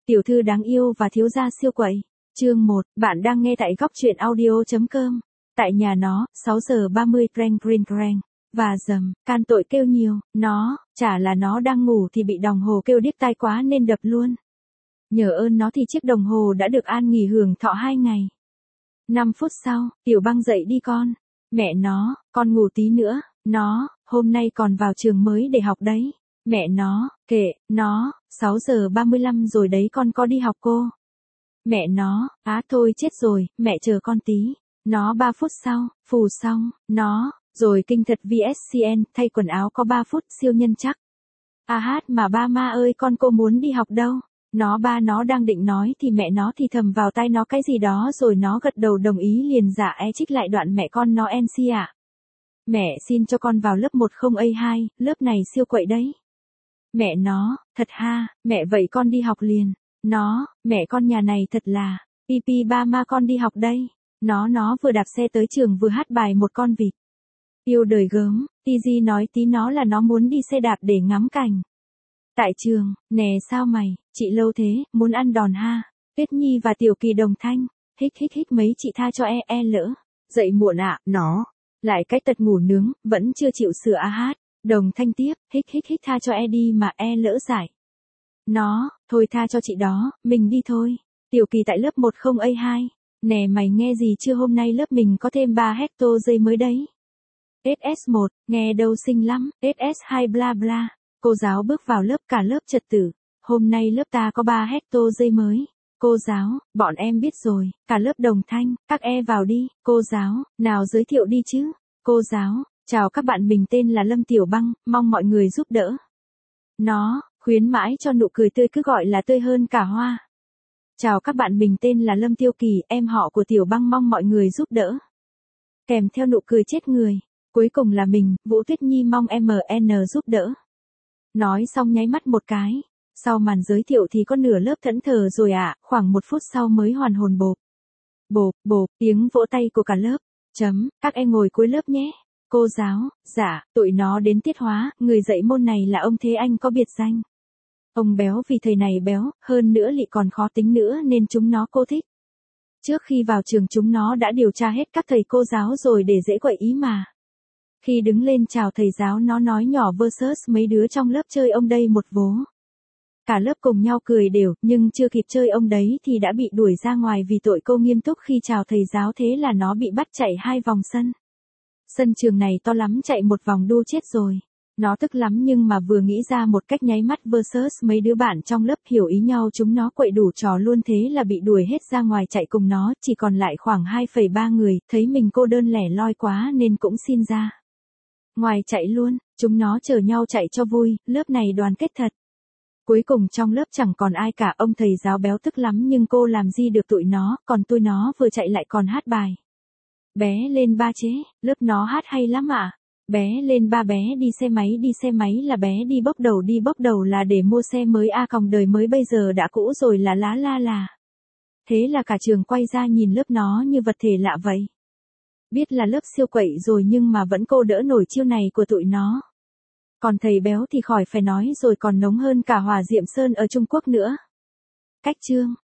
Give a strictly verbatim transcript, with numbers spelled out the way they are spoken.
Tiểu thư đáng yêu và thiếu gia siêu quậy. Chương một, bạn đang nghe tại góc truyện audio.com. Tại nhà nó, sáu giờ ba mươi reng reng reng. Và dầm, can tội kêu nhiều, nó, chả là nó đang ngủ thì bị đồng hồ kêu điếc tai quá nên đập luôn. Nhờ ơn nó thì chiếc đồng hồ đã được an nghỉ hưởng thọ hai ngày. Năm phút sau, Tiểu Băng dậy đi con. Mẹ nó, con ngủ tí nữa, nó, hôm nay còn vào trường mới để học đấy. Mẹ nó, kệ, nó, sáu giờ ba mươi lăm rồi đấy con có đi học cô. Mẹ nó, á thôi chết rồi, mẹ chờ con tí. Nó ba phút sau, phù xong, nó, rồi kinh thật vê ét xê en, thay quần áo có ba phút siêu nhân chắc. À hát mà ba ma ơi con cô muốn đi học đâu. Nó ba nó đang định nói thì mẹ nó thì thầm vào tai nó cái gì đó rồi nó gật đầu đồng ý liền giả e trích lại đoạn mẹ con nó en xê ạ. Mẹ xin cho con vào lớp một không a hai, lớp này siêu quậy đấy. Mẹ nó, thật ha, mẹ vậy con đi học liền. Nó, mẹ con nhà này thật là, pi pi ba ma con đi học đây. Nó nó vừa đạp xe tới trường vừa hát bài một con vịt. Yêu đời gớm, Tigi nói tí nó là nó muốn đi xe đạp để ngắm cảnh. Tại trường, nè sao mày, chị lâu thế, muốn ăn đòn ha. Tuyết Nhi và Tiểu Kỳ đồng thanh, hích hích hích mấy chị tha cho e e lỡ. Dậy muộn ạ, à, nó, lại cách tật ngủ nướng, vẫn chưa chịu sửa a hát. Đồng thanh tiếp, hích hích hích tha cho e đi mà e lỡ giải. Nó, thôi tha cho chị đó, mình đi thôi. Tiểu Kỳ tại lớp một không a hai. Nè mày nghe gì chưa, hôm nay lớp mình có thêm ba hecto dây mới đấy. ét ét một, nghe đâu xinh lắm, ét ét hai bla bla. Cô giáo bước vào lớp cả lớp trật tự. Hôm nay lớp ta có ba hecto dây mới. Cô giáo, bọn em biết rồi, cả lớp đồng thanh, các e vào đi. Cô giáo, nào giới thiệu đi chứ. Cô giáo, chào các bạn, mình tên là Lâm Tiểu Băng, mong mọi người giúp đỡ. Nó, khuyến mãi cho nụ cười tươi cứ gọi là tươi hơn cả hoa. Chào các bạn, mình tên là Lâm Tiêu Kỳ, em họ của Tiểu Băng, mong mọi người giúp đỡ. Kèm theo nụ cười chết người. Cuối cùng là mình, Vũ Tuyết Nhi, mong em en giúp đỡ. Nói xong nháy mắt một cái. Sau màn giới thiệu thì có nửa lớp thẫn thờ rồi ạ, à, khoảng một phút sau mới hoàn hồn bộp. Bộp, bộp, tiếng vỗ tay của cả lớp. Chấm, các em ngồi cuối lớp nhé. Cô giáo, dạ, tụi nó đến tiết hóa, người dạy môn này là ông Thế Anh có biệt danh. Ông béo vì thầy này béo, hơn nữa lại còn khó tính nữa nên chúng nó cô thích. Trước khi vào trường chúng nó đã điều tra hết các thầy cô giáo rồi để dễ quậy ý mà. Khi đứng lên chào thầy giáo nó nói nhỏ versus mấy đứa trong lớp chơi ông đây một vố. Cả lớp cùng nhau cười đều, nhưng chưa kịp chơi ông đấy thì đã bị đuổi ra ngoài vì tội cô nghiêm túc khi chào thầy giáo, thế là nó bị bắt chạy hai vòng sân. Sân trường này to lắm, chạy một vòng đu chết rồi. Nó tức lắm nhưng mà vừa nghĩ ra một cách nháy mắt versus mấy đứa bạn trong lớp hiểu ý nhau, chúng nó quậy đủ trò luôn, thế là bị đuổi hết ra ngoài chạy cùng nó, chỉ còn lại khoảng hai phẩy ba người, thấy mình cô đơn lẻ loi quá nên cũng xin ra ngoài chạy luôn. Chúng nó chở nhau chạy cho vui, lớp này đoàn kết thật. Cuối cùng trong lớp chẳng còn ai cả, ông thầy giáo béo tức lắm nhưng cô làm gì được tụi nó, còn tụi nó vừa chạy lại còn hát bài. Bé lên ba chế, lớp nó hát hay lắm ạ. À? Bé lên ba, bé đi xe máy, đi xe máy là bé đi bốc đầu, đi bốc đầu là để mua xe mới, a còng đời mới bây giờ đã cũ rồi là lá la là. Thế là cả trường quay ra nhìn lớp nó như vật thể lạ vậy. Biết là lớp siêu quậy rồi nhưng mà vẫn cô đỡ nổi chiêu này của tụi nó. Còn thầy béo thì khỏi phải nói rồi, còn nóng hơn cả hỏa diệm sơn ở Trung Quốc nữa. Cách chương,